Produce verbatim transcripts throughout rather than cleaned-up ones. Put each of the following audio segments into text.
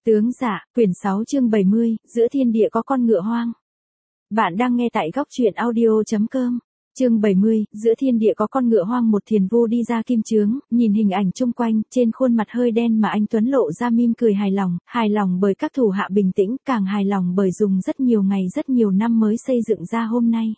Tướng Dạ, quyển sáu chương bảy mươi, giữa thiên địa có con ngựa hoang. Bạn đang nghe tại góc truyện audio chấm com. Chương bảy mươi, giữa thiên địa có con ngựa hoang. Một thiền vu đi ra kim chướng, nhìn hình ảnh chung quanh, trên khuôn mặt hơi đen mà anh Tuấn lộ ra mỉm cười hài lòng, hài lòng bởi các thủ hạ bình tĩnh, càng hài lòng bởi dùng rất nhiều ngày rất nhiều năm mới xây dựng ra hôm nay.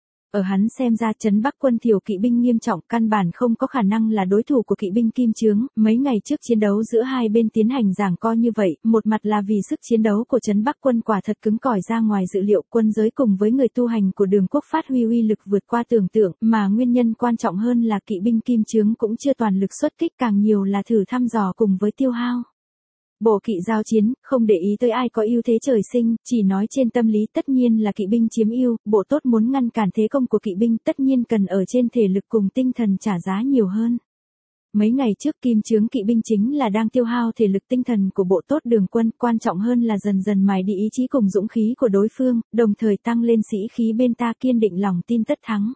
Ở hắn xem ra trấn Bắc quân thiểu kỵ binh nghiêm trọng, căn bản không có khả năng là đối thủ của kỵ binh kim chướng. Mấy ngày trước chiến đấu giữa hai bên tiến hành giằng co như vậy, một mặt là vì sức chiến đấu của trấn Bắc quân quả thật cứng cỏi ra ngoài dự liệu, quân giới cùng với người tu hành của Đường Quốc phát huy uy lực vượt qua tưởng tượng, mà nguyên nhân quan trọng hơn là kỵ binh kim chướng cũng chưa toàn lực xuất kích, càng nhiều là thử thăm dò cùng với tiêu hao. Bộ kỵ giao chiến, không để ý tới ai có ưu thế trời sinh, chỉ nói trên tâm lý tất nhiên là kỵ binh chiếm ưu, bộ tốt muốn ngăn cản thế công của kỵ binh tất nhiên cần ở trên thể lực cùng tinh thần trả giá nhiều hơn. Mấy ngày trước kim chướng kỵ binh chính là đang tiêu hao thể lực tinh thần của bộ tốt Đường quân, quan trọng hơn là dần dần mài đi ý chí cùng dũng khí của đối phương, đồng thời tăng lên sĩ khí bên ta, kiên định lòng tin tất thắng.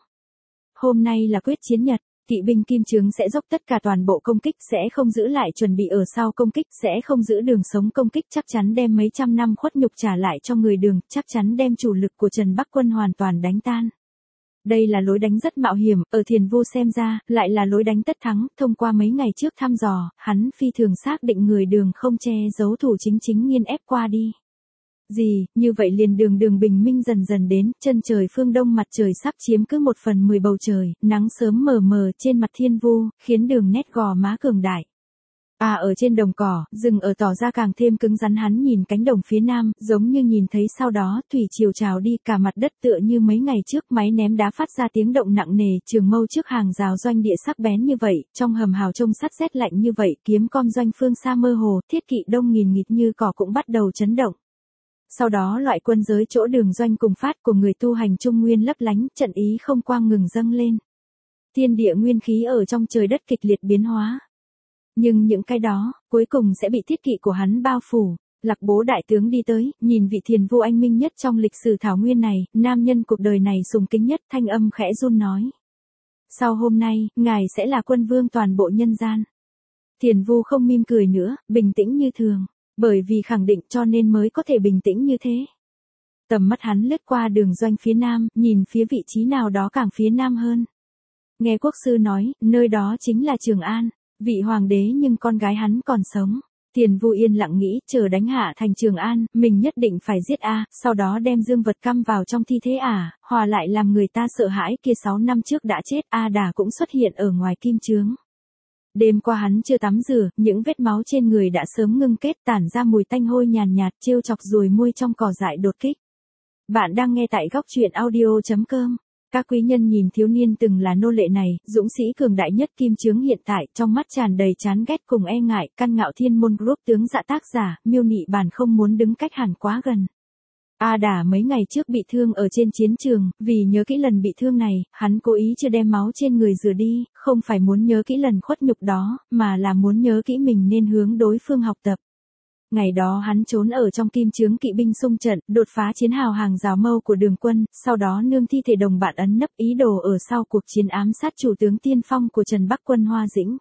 Hôm nay là quyết chiến nhật. Kỵ binh kim chướng sẽ dốc tất cả toàn bộ công kích, sẽ không giữ lại chuẩn bị ở sau công kích, sẽ không giữ đường sống công kích, chắc chắn đem mấy trăm năm khuất nhục trả lại cho người Đường, chắc chắn đem chủ lực của Trần Bắc quân hoàn toàn đánh tan. Đây là lối đánh rất mạo hiểm, ở thiền vu xem ra, lại là lối đánh tất thắng. Thông qua mấy ngày trước thăm dò, hắn phi thường xác định người Đường không che giấu thủ chính chính nghiên ép qua đi. Gì, như vậy liền đường đường bình minh dần dần đến, chân trời phương đông mặt trời sắp chiếm cứ một phần mười bầu trời, nắng sớm mờ mờ trên mặt thiên vu, khiến Đường nét gò má cường đại. À ở trên đồng cỏ, rừng ở tỏ ra càng thêm cứng rắn, hắn nhìn cánh đồng phía nam, giống như nhìn thấy sau đó thủy triều trào đi, cả mặt đất tựa như mấy ngày trước máy ném đá phát ra tiếng động nặng nề, trường mâu trước hàng rào doanh địa sắc bén như vậy, trong hầm hào trông sắt rét lạnh như vậy, kiếm com doanh phương xa mơ hồ, thiết kỵ đông nghìn nghịt như cỏ cũng bắt đầu chấn động. Sau đó loại quân giới chỗ Đường doanh cùng phát của người tu hành trung nguyên lấp lánh, trận ý không quang ngừng dâng lên. Thiên địa nguyên khí ở trong trời đất kịch liệt biến hóa. Nhưng những cái đó, cuối cùng sẽ bị thiết kỵ của hắn bao phủ. Lạc Bố đại tướng đi tới, nhìn vị thiền vu anh minh nhất trong lịch sử thảo nguyên này, nam nhân cuộc đời này sùng kính nhất, thanh âm khẽ run nói. Sau hôm nay, ngài sẽ là quân vương toàn bộ nhân gian. Thiền vu không mỉm cười nữa, bình tĩnh như thường. Bởi vì khẳng định cho nên mới có thể bình tĩnh như thế. Tầm mắt hắn lướt qua Đường doanh phía nam, nhìn phía vị trí nào đó càng phía nam hơn. Nghe quốc sư nói, nơi đó chính là Trường An, vị hoàng đế nhưng con gái hắn còn sống. Thiền vu yên lặng nghĩ, chờ đánh hạ thành Trường An, mình nhất định phải giết A, sau đó đem dương vật căm vào trong thi thế à, hòa lại làm người ta sợ hãi. Kia sáu năm trước đã chết, A Đà cũng xuất hiện ở ngoài kim chướng. Đêm qua hắn chưa tắm rửa, những vết máu trên người đã sớm ngưng kết, tản ra mùi tanh hôi nhàn nhạt, trêu chọc ruồi muôi trong cỏ dại đột kích. Bạn đang nghe tại góc truyện audio chấm com. Các quý nhân nhìn thiếu niên từng là nô lệ này, dũng sĩ cường đại nhất kim chướng hiện tại, trong mắt tràn đầy chán ghét cùng e ngại. Căn Ngạo Thiên Môn Group tướng Dạ tác giả, miêu nị bản không muốn đứng cách hẳn quá gần. A Đà mấy ngày trước bị thương ở trên chiến trường, vì nhớ kỹ lần bị thương này, hắn cố ý chưa đem máu trên người rửa đi, không phải muốn nhớ kỹ lần khuất nhục đó, mà là muốn nhớ kỹ mình nên hướng đối phương học tập. Ngày đó hắn trốn ở trong kim chướng kỵ binh xung trận, đột phá chiến hào hàng rào mâu của Đường quân, sau đó nương thi thể đồng bạn ấn nấp, ý đồ ở sau cuộc chiến ám sát chủ tướng tiên phong của Trần Bắc quân Hoa Dĩnh.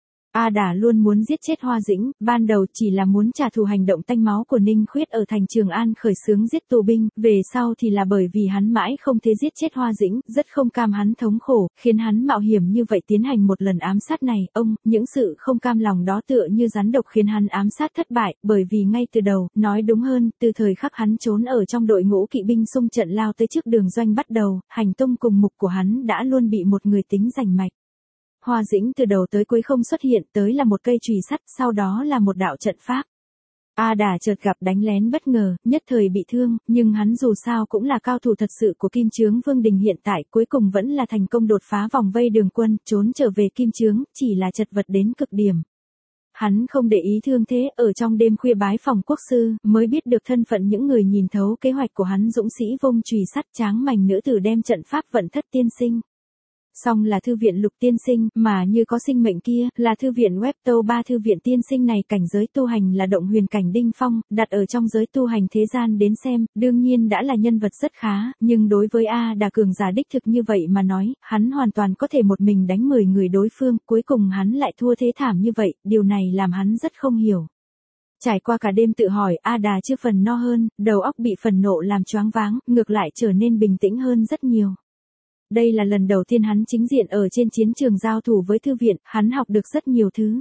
A Đà luôn muốn giết chết Hoa Dĩnh, ban đầu chỉ là muốn trả thù hành động tanh máu của Ninh Khuyết ở thành Trường An khởi xướng giết tù binh, về sau thì là bởi vì hắn mãi không thể giết chết Hoa Dĩnh, rất không cam hắn thống khổ, khiến hắn mạo hiểm như vậy tiến hành một lần ám sát này. Ông, những sự không cam lòng đó tựa như rắn độc khiến hắn ám sát thất bại, bởi vì ngay từ đầu, nói đúng hơn, từ thời khắc hắn trốn ở trong đội ngũ kỵ binh xung trận lao tới trước Đường doanh bắt đầu, hành tung cùng mục của hắn đã luôn bị một người tính rành mạch. Hoa Dĩnh từ đầu tới cuối không xuất hiện, tới là một cây chùy sắt, sau đó là một đạo trận pháp. A Đà chợt gặp đánh lén bất ngờ, nhất thời bị thương, nhưng hắn dù sao cũng là cao thủ thật sự của kim chướng Vương Đình hiện tại, cuối cùng vẫn là thành công đột phá vòng vây Đường quân, trốn trở về kim chướng, chỉ là chật vật đến cực điểm. Hắn không để ý thương thế, ở trong đêm khuya bái phòng quốc sư, mới biết được thân phận những người nhìn thấu kế hoạch của hắn. Dũng sĩ vung chùy sắt, tráng mảnh nữ tử đem trận pháp vận thất tiên sinh. Xong là thư viện Lục tiên sinh, mà như có sinh mệnh kia, là thư viện Web Tô ba. Thư viện tiên sinh này cảnh giới tu hành là động huyền cảnh đỉnh phong, đặt ở trong giới tu hành thế gian đến xem, đương nhiên đã là nhân vật rất khá, nhưng đối với A Đà cường giả đích thực như vậy mà nói, hắn hoàn toàn có thể một mình đánh mười người đối phương, cuối cùng hắn lại thua thế thảm như vậy, điều này làm hắn rất không hiểu. Trải qua cả đêm tự hỏi, A Đà chưa phần no hơn, đầu óc bị phần nộ làm choáng váng, ngược lại trở nên bình tĩnh hơn rất nhiều. Đây là lần đầu tiên hắn chính diện ở trên chiến trường giao thủ với thư viện, hắn học được rất nhiều thứ.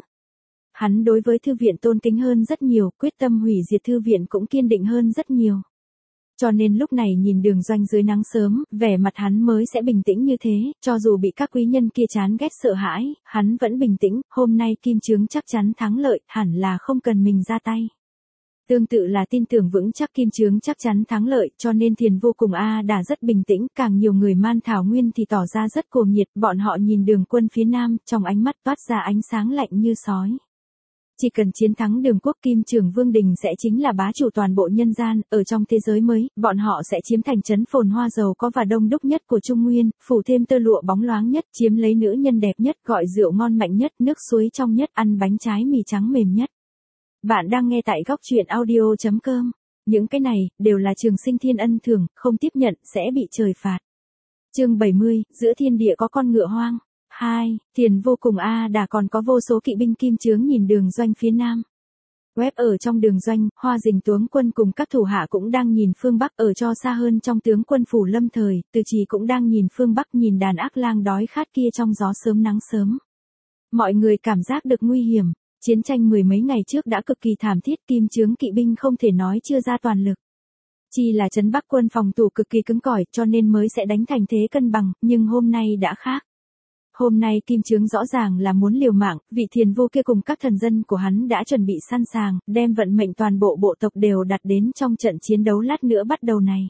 Hắn đối với thư viện tôn kính hơn rất nhiều, quyết tâm hủy diệt thư viện cũng kiên định hơn rất nhiều. Cho nên lúc này nhìn Đường Doanh dưới nắng sớm, vẻ mặt hắn mới sẽ bình tĩnh như thế, cho dù bị các quý nhân kia chán ghét sợ hãi, hắn vẫn bình tĩnh, hôm nay Kim Chướng chắc chắn thắng lợi, hẳn là không cần mình ra tay. Tương tự là tin tưởng vững chắc Kim Chướng chắc chắn thắng lợi, cho nên Thiền Vô cùng A Đà rất bình tĩnh, càng nhiều người Man Thảo Nguyên thì tỏ ra rất cuồng nhiệt, bọn họ nhìn Đường quân phía nam, trong ánh mắt toát ra ánh sáng lạnh như sói. Chỉ cần chiến thắng Đường quốc, Kim Trường Vương Đình sẽ chính là bá chủ toàn bộ nhân gian, ở trong thế giới mới, bọn họ sẽ chiếm thành trấn phồn hoa giàu có và đông đúc nhất của Trung Nguyên, phủ thêm tơ lụa bóng loáng nhất, chiếm lấy nữ nhân đẹp nhất, gọi rượu ngon mạnh nhất, nước suối trong nhất, ăn bánh trái mì trắng mềm nhất. Bạn đang nghe tại góc truyện audio chấm com. Những cái này, đều là Trường Sinh Thiên ân thưởng, không tiếp nhận, sẽ bị trời phạt. Chương bảy mươi, giữa thiên địa có con ngựa hoang. hai. Thiền Vô cùng A Đà còn có vô số kỵ binh Kim Chướng nhìn Đường Doanh phía nam. Web ở trong Đường Doanh, Hoa Dình tướng quân cùng các thủ hạ cũng đang nhìn phương Bắc, ở cho xa hơn trong tướng quân phủ Lâm Thời, Từ Trì cũng đang nhìn phương Bắc, nhìn đàn ác lang đói khát kia trong gió sớm nắng sớm. Mọi người cảm giác được nguy hiểm. Chiến tranh mười mấy ngày trước đã cực kỳ thảm thiết, Kim Chướng kỵ binh không thể nói chưa ra toàn lực. Chỉ là trấn Bắc quân phòng thủ cực kỳ cứng cỏi, cho nên mới sẽ đánh thành thế cân bằng, nhưng hôm nay đã khác. Hôm nay Kim Chướng rõ ràng là muốn liều mạng, vị Thiền Vô kia cùng các thần dân của hắn đã chuẩn bị sẵn sàng, đem vận mệnh toàn bộ bộ tộc đều đặt đến trong trận chiến đấu lát nữa bắt đầu này.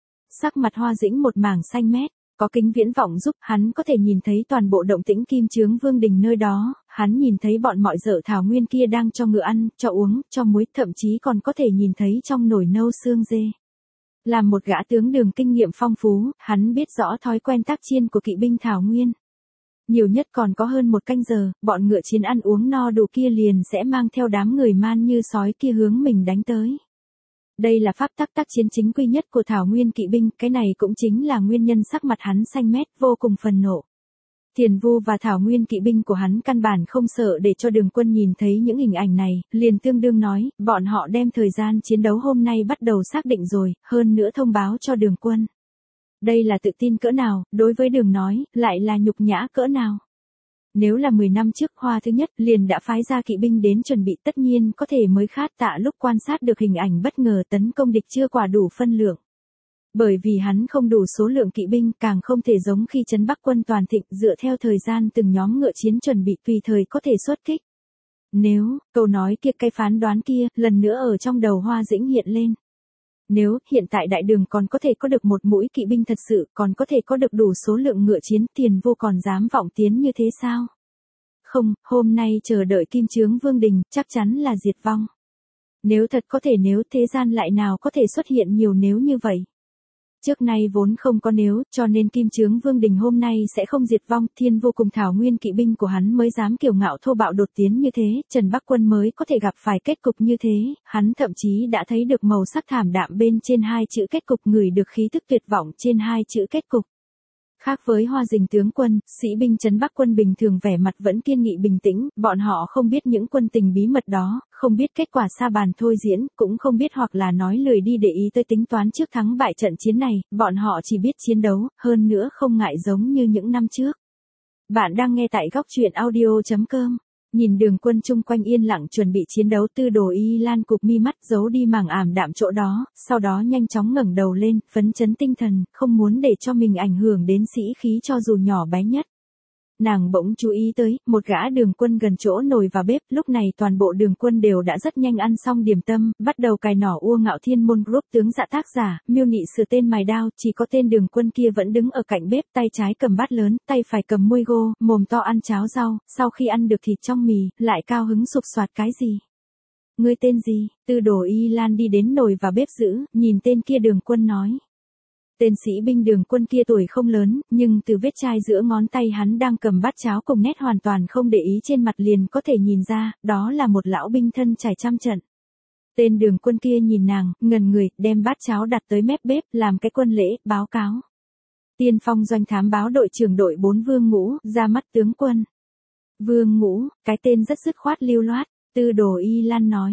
Sắc mặt Hoa Dĩnh một mảng xanh mét, có kính viễn vọng giúp hắn có thể nhìn thấy toàn bộ động tĩnh Kim Chướng Vương Đình nơi đó, hắn nhìn thấy bọn mọi dở thảo nguyên kia đang cho ngựa ăn, cho uống, cho muối, thậm chí còn có thể nhìn thấy trong nồi nâu xương dê. Làm một gã tướng Đường kinh nghiệm phong phú, hắn biết rõ thói quen tác chiến của kỵ binh thảo nguyên. Nhiều nhất còn có hơn một canh giờ, bọn ngựa chiến ăn uống no đủ kia liền sẽ mang theo đám người man như sói kia hướng mình đánh tới. Đây là pháp tắc tác chiến chính quy nhất của thảo nguyên kỵ binh, cái này cũng chính là nguyên nhân sắc mặt hắn xanh mét, vô cùng phần nộ. Thiền Vu và thảo nguyên kỵ binh của hắn căn bản không sợ để cho Đường quân nhìn thấy những hình ảnh này, liền tương đương nói, bọn họ đem thời gian chiến đấu hôm nay bắt đầu xác định rồi, hơn nữa thông báo cho Đường quân. Đây là tự tin cỡ nào, đối với Đường nói, lại là nhục nhã cỡ nào. Nếu là mười năm trước Hoa thứ nhất liền đã phái ra kỵ binh đến chuẩn bị, tất nhiên có thể mới khát tạ lúc quan sát được hình ảnh bất ngờ tấn công địch chưa quả đủ phân lượng. Bởi vì hắn không đủ số lượng kỵ binh, càng không thể giống khi trấn Bắc quân toàn thịnh, dựa theo thời gian từng nhóm ngựa chiến chuẩn bị tùy thời có thể xuất kích. Nếu, câu nói kia, cái phán đoán kia, lần nữa ở trong đầu Hoa Dĩnh hiện lên. Nếu, hiện tại đại đường còn có thể có được một mũi kỵ binh thật sự, còn có thể có được đủ số lượng ngựa chiến, Thiền Vô còn dám vọng tiến như thế sao? Không, hôm nay chờ đợi Kim Chướng Vương Đình, chắc chắn là diệt vong. Nếu thật có thể, nếu thế gian lại nào có thể xuất hiện nhiều nếu như vậy? Trước nay vốn không có nếu, cho nên Kim Chướng Vương Đình hôm nay sẽ không diệt vong, Thiên Vô cùng thảo nguyên kỵ binh của hắn mới dám kiêu ngạo thô bạo đột tiến như thế, Trần Bắc quân mới có thể gặp phải kết cục như thế, hắn thậm chí đã thấy được màu sắc thảm đạm bên trên hai chữ kết cục, ngửi được khí tức tuyệt vọng trên hai chữ kết cục. Khác với Hoa Dình tướng quân, sĩ binh Trấn Bắc quân bình thường vẻ mặt vẫn kiên nghị bình tĩnh, bọn họ không biết những quân tình bí mật đó, không biết kết quả sa bàn thôi diễn, cũng không biết hoặc là nói lười đi để ý tới tính toán trước thắng bại trận chiến này, bọn họ chỉ biết chiến đấu, hơn nữa không ngại giống như những năm trước. Bạn đang nghe tại góc truyện audio chấm com. Nhìn Đường quân chung quanh yên lặng chuẩn bị chiến đấu, Tư Đồ Y Lan cụp mi mắt giấu đi mảng ảm đạm chỗ đó, sau đó nhanh chóng ngẩng đầu lên, phấn chấn tinh thần, không muốn để cho mình ảnh hưởng đến sĩ khí cho dù nhỏ bé nhất. Nàng bỗng chú ý tới, một gã Đường quân gần chỗ nồi và bếp, lúc này toàn bộ Đường quân đều đã rất nhanh ăn xong điểm tâm, bắt đầu cài nỏ ua ngạo thiên môn group tướng dạ tác giả, miêu nị sửa tên mài đao, chỉ có tên Đường quân kia vẫn đứng ở cạnh bếp, tay trái cầm bát lớn, tay phải cầm muôi gô, mồm to ăn cháo rau, sau khi ăn được thịt trong mì, lại cao hứng sục soạt cái gì. Ngươi tên gì? Tư Đồ Y Lan đi đến nồi và bếp giữ, nhìn tên kia Đường quân nói. Tên sĩ binh Đường quân kia tuổi không lớn, nhưng từ vết chai giữa ngón tay hắn đang cầm bát cháo cùng nét hoàn toàn không để ý trên mặt liền có thể nhìn ra, đó là một lão binh thân trải trăm trận. Tên Đường quân kia nhìn nàng, ngần người, đem bát cháo đặt tới mép bếp, làm cái quân lễ, báo cáo. Tiên phong doanh thám báo đội trưởng đội bốn Vương Ngũ, ra mắt tướng quân. Vương Ngũ, cái tên rất dứt khoát lưu loát, Tư Đồ Y Lan nói.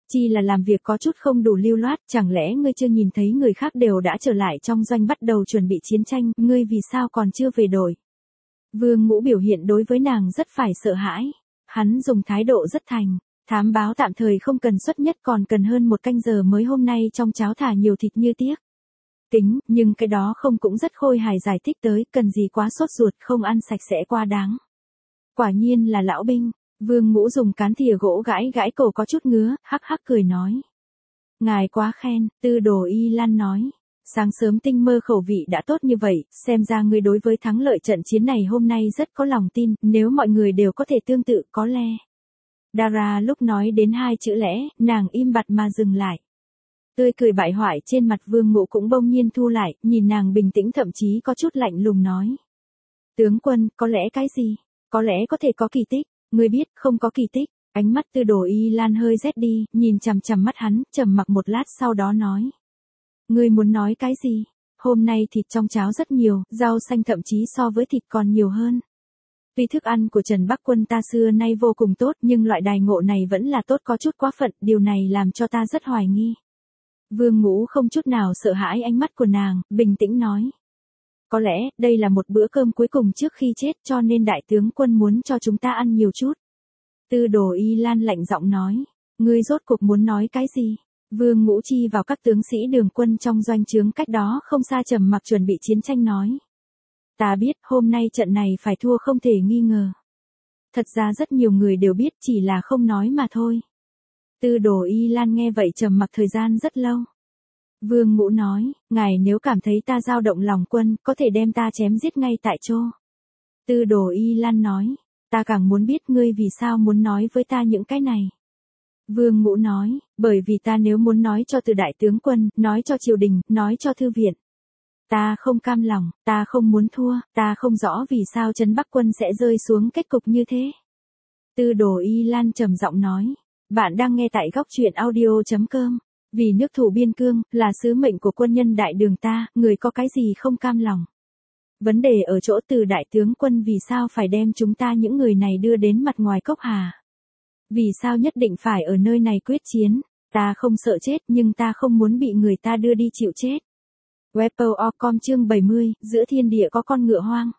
Chi là làm việc có chút không đủ lưu loát, chẳng lẽ ngươi chưa nhìn thấy người khác đều đã trở lại trong doanh bắt đầu chuẩn bị chiến tranh, ngươi vì sao còn chưa về đội? Vương Ngũ biểu hiện đối với nàng rất phải sợ hãi. Hắn dùng thái độ rất thành. Thám báo tạm thời không cần xuất nhất còn cần hơn một canh giờ mới hôm nay trong cháo thả nhiều thịt như tiếc. Tính, nhưng cái đó không cũng rất khôi hài giải thích tới, cần gì quá sốt ruột, không ăn sạch sẽ quá đáng. Quả nhiên là lão binh. Vương Ngũ dùng cán thìa gỗ gãi gãi cổ có chút ngứa, hắc hắc cười nói. Ngài quá khen, Tư Đồ Y Lan nói. Sáng sớm tinh mơ khẩu vị đã tốt như vậy, xem ra ngươi đối với thắng lợi trận chiến này hôm nay rất có lòng tin, nếu mọi người đều có thể tương tự có lẽ. Dara lúc nói đến hai chữ lẽ, nàng im bặt mà dừng lại. Tươi cười bại hoại trên mặt Vương Ngũ cũng bỗng nhiên thu lại, nhìn nàng bình tĩnh thậm chí có chút lạnh lùng nói. Tướng quân, có lẽ cái gì? Có lẽ có thể có kỳ tích, ngươi biết không có kỳ tích. Ánh mắt Tư Đồ Y Lan hơi rét đi, nhìn chằm chằm mắt hắn, trầm mặc một lát sau đó nói. Ngươi muốn nói cái gì? Hôm nay thịt trong cháo rất nhiều, rau xanh thậm chí so với thịt còn nhiều hơn. Tuy thức ăn của Trần Bắc Quân ta xưa nay vô cùng tốt nhưng loại đài ngộ này vẫn là tốt có chút quá phận, điều này làm cho ta rất hoài nghi. Vương Ngũ không chút nào sợ hãi ánh mắt của nàng, bình tĩnh nói. Có lẽ, đây là một bữa cơm cuối cùng trước khi chết cho nên đại tướng quân muốn cho chúng ta ăn nhiều chút. Tư Đồ Y Lan lạnh giọng nói. Ngươi rốt cuộc muốn nói cái gì? Vương Ngũ chi vào các tướng sĩ đường quân trong doanh trướng cách đó không xa trầm mặc chuẩn bị chiến tranh nói. Ta biết hôm nay trận này phải thua không thể nghi ngờ. Thật ra rất nhiều người đều biết chỉ là không nói mà thôi. Tư Đồ Y Lan nghe vậy trầm mặc thời gian rất lâu. Vương Ngũ nói, ngài nếu cảm thấy ta dao động lòng quân, có thể đem ta chém giết ngay tại chỗ. Tư Đồ Y Lan nói, ta càng muốn biết ngươi vì sao muốn nói với ta những cái này. Vương Ngũ nói, bởi vì ta nếu muốn nói cho từ đại tướng quân, nói cho triều đình, nói cho thư viện. Ta không cam lòng, ta không muốn thua, ta không rõ vì sao Trấn Bắc Quân sẽ rơi xuống kết cục như thế. Tư Đồ Y Lan trầm giọng nói, bạn đang nghe tại góc truyện audio chấm com. Vì nước thủ biên cương, là sứ mệnh của quân nhân đại đường ta, người có cái gì không cam lòng. Vấn đề ở chỗ từ đại tướng quân vì sao phải đem chúng ta những người này đưa đến mặt ngoài cốc hà. Vì sao nhất định phải ở nơi này quyết chiến, ta không sợ chết nhưng ta không muốn bị người ta đưa đi chịu chết. Webpo chấm com chương bảy mươi, giữa thiên địa có con ngựa hoang.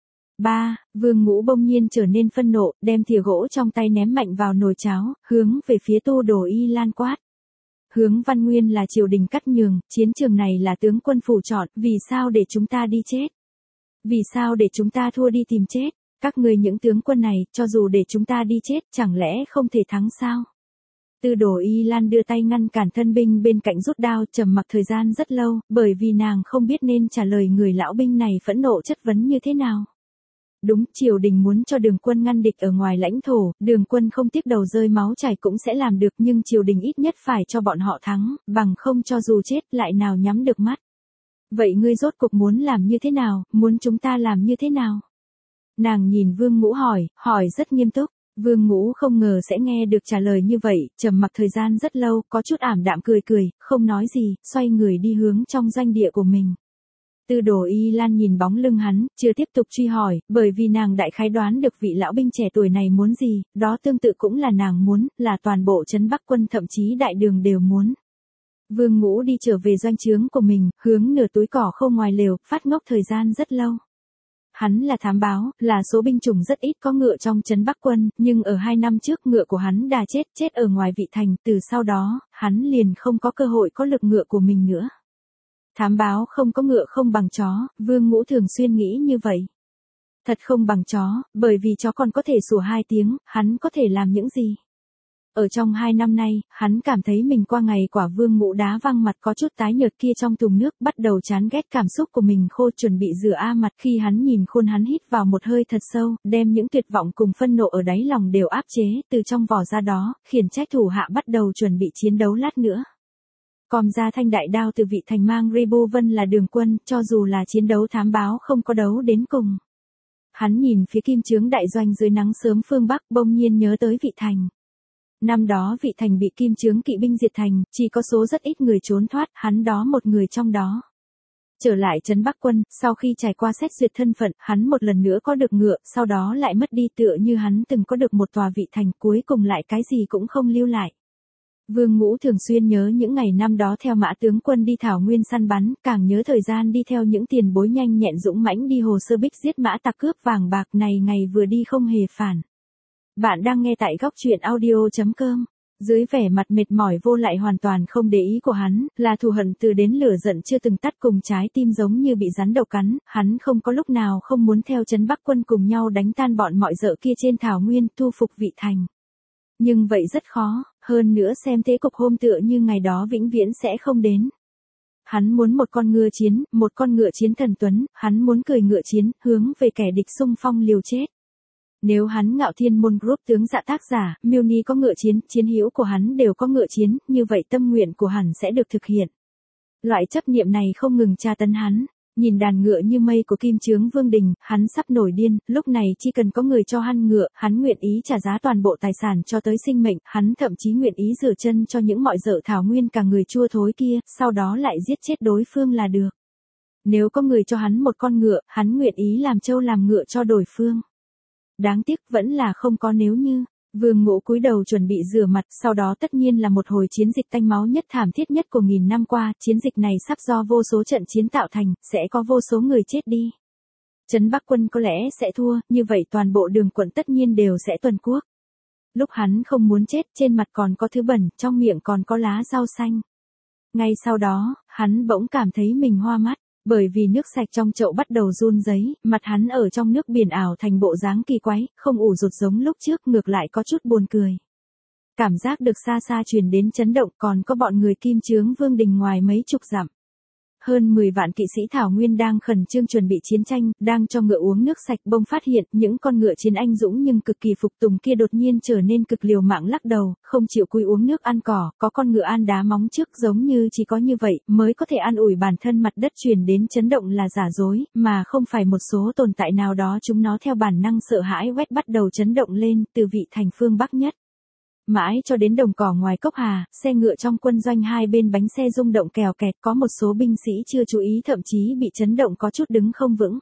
ba. Vương Ngũ bỗng nhiên trở nên phân nộ, đem thìa gỗ trong tay ném mạnh vào nồi cháo, hướng về phía Tư Đồ Y Lan quát. Hướng Văn Nguyên là triều đình cắt nhường, chiến trường này là tướng quân phủ chọn, vì sao để chúng ta đi chết? Vì sao để chúng ta thua đi tìm chết? Các người những tướng quân này, cho dù để chúng ta đi chết, chẳng lẽ không thể thắng sao? Tư Đồ Y Lan đưa tay ngăn cản thân binh bên cạnh rút đao, trầm mặc thời gian rất lâu, bởi vì nàng không biết nên trả lời người lão binh này phẫn nộ chất vấn như thế nào. Đúng, triều đình muốn cho đường quân ngăn địch ở ngoài lãnh thổ, đường quân không tiếc đầu rơi máu chảy cũng sẽ làm được nhưng triều đình ít nhất phải cho bọn họ thắng, bằng không cho dù chết lại nào nhắm được mắt. Vậy ngươi rốt cuộc muốn làm như thế nào, muốn chúng ta làm như thế nào? Nàng nhìn Vương Ngũ hỏi, hỏi rất nghiêm túc. Vương Ngũ không ngờ sẽ nghe được trả lời như vậy, trầm mặc thời gian rất lâu, có chút ảm đạm cười cười, không nói gì, xoay người đi hướng trong doanh địa của mình. Tư Đồ Y Lan nhìn bóng lưng hắn, chưa tiếp tục truy hỏi, bởi vì nàng đại khái đoán được vị lão binh trẻ tuổi này muốn gì, đó tương tự cũng là nàng muốn, là toàn bộ Trấn Bắc Quân thậm chí đại đường đều muốn. Vương Ngũ đi trở về doanh trướng của mình, hướng nửa túi cỏ khô ngoài lều, phát ngốc thời gian rất lâu. Hắn là thám báo, là số binh chủng rất ít có ngựa trong Trấn Bắc Quân, nhưng ở hai năm trước ngựa của hắn đã chết, chết ở ngoài Vị Thành, từ sau đó, hắn liền không có cơ hội có lực ngựa của mình nữa. Thám báo không có ngựa không bằng chó, Vương Ngũ thường xuyên nghĩ như vậy. Thật không bằng chó, bởi vì chó còn có thể sủa hai tiếng, hắn có thể làm những gì? Ở trong hai năm nay, hắn cảm thấy mình qua ngày quả Vương Ngũ đá văng mặt có chút tái nhợt kia trong thùng nước, bắt đầu chán ghét cảm xúc của mình khô chuẩn bị rửa a mặt khi hắn nhìn khuôn hắn hít vào một hơi thật sâu, đem những tuyệt vọng cùng phân nộ ở đáy lòng đều áp chế, từ trong vỏ ra đó, khiển trách thủ hạ bắt đầu chuẩn bị chiến đấu lát nữa. Còn ra thanh đại đao từ Vị Thành mang Ribu Vân là đường quân, cho dù là chiến đấu thám báo không có đấu đến cùng. Hắn nhìn phía kim chướng đại doanh dưới nắng sớm phương Bắc bỗng nhiên nhớ tới Vị Thành. Năm đó Vị Thành bị kim chướng kỵ binh diệt thành, chỉ có số rất ít người trốn thoát, hắn đó một người trong đó. Trở lại Trấn Bắc Quân, sau khi trải qua xét duyệt thân phận, hắn một lần nữa có được ngựa, sau đó lại mất đi tựa như hắn từng có được một tòa Vị Thành, cuối cùng lại cái gì cũng không lưu lại. Vương Ngũ thường xuyên nhớ những ngày năm đó theo Mã tướng quân đi thảo nguyên săn bắn, càng nhớ thời gian đi theo những tiền bối nhanh nhẹn dũng mãnh đi Hồ Sơ Bích giết mã tặc cướp vàng bạc này ngày vừa đi không hề phản. Bạn đang nghe tại góc truyện audio.com. Dưới vẻ mặt mệt mỏi vô lại hoàn toàn không để ý của hắn, là thù hận từ đến lửa giận chưa từng tắt cùng trái tim giống như bị rắn độc cắn, hắn không có lúc nào không muốn theo Trấn Bắc quân cùng nhau đánh tan bọn mọi dợ kia trên thảo nguyên, thu phục vị thành. Nhưng vậy rất khó, hơn nữa xem thế cục hôm tựa như ngày đó vĩnh viễn sẽ không đến. Hắn muốn một con ngựa chiến, một con ngựa chiến thần tuấn, hắn muốn cười ngựa chiến, hướng về kẻ địch xung phong liều chết. Nếu hắn Ngạo Thiên Môn Group tướng dạ tác giả, Miêu Ni có ngựa chiến, chiến hữu của hắn đều có ngựa chiến, như vậy tâm nguyện của hắn sẽ được thực hiện. Loại chấp niệm này không ngừng tra tấn hắn. Nhìn đàn ngựa như mây của Kim Chướng Vương Đình, hắn sắp nổi điên, lúc này chỉ cần có người cho hắn ngựa, hắn nguyện ý trả giá toàn bộ tài sản cho tới sinh mệnh, hắn thậm chí nguyện ý rửa chân cho những mọi dợ thảo nguyên cả người chua thối kia, sau đó lại giết chết đối phương là được. Nếu có người cho hắn một con ngựa, hắn nguyện ý làm trâu làm ngựa cho đối phương. Đáng tiếc vẫn là không có nếu như. Vương Ngũ cúi đầu chuẩn bị rửa mặt, sau đó tất nhiên là một hồi chiến dịch tanh máu nhất thảm thiết nhất của nghìn năm qua, chiến dịch này sắp do vô số trận chiến tạo thành, sẽ có vô số người chết đi. Trấn Bắc quân có lẽ sẽ thua, như vậy toàn bộ đường quận tất nhiên đều sẽ tuần quốc. Lúc hắn không muốn chết, trên mặt còn có thứ bẩn, trong miệng còn có lá rau xanh. Ngay sau đó, hắn bỗng cảm thấy mình hoa mắt. Bởi vì nước sạch trong chậu bắt đầu run rẩy, mặt hắn ở trong nước biển ảo thành bộ dáng kỳ quái, không ủ rột giống lúc trước, ngược lại có chút buồn cười. Cảm giác được xa xa truyền đến chấn động, còn có bọn người Kim Chướng Vương Đình ngoài mấy chục dặm. Hơn mười vạn kỵ sĩ thảo nguyên đang khẩn trương chuẩn bị chiến tranh, đang cho ngựa uống nước sạch, bỗng phát hiện những con ngựa chiến anh dũng nhưng cực kỳ phục tùng kia đột nhiên trở nên cực liều mạng lắc đầu, không chịu cúi uống nước ăn cỏ, có con ngựa ăn đá móng trước giống như chỉ có như vậy mới có thể an ủi bản thân, mặt đất truyền đến chấn động là giả dối, mà không phải một số tồn tại nào đó chúng nó theo bản năng sợ hãi quét bắt đầu chấn động lên từ vị thành phương Bắc nhất. Mãi cho đến đồng cỏ ngoài Cốc Hà, xe ngựa trong quân doanh hai bên bánh xe rung động kèo kẹt, có một số binh sĩ chưa chú ý thậm chí bị chấn động có chút đứng không vững.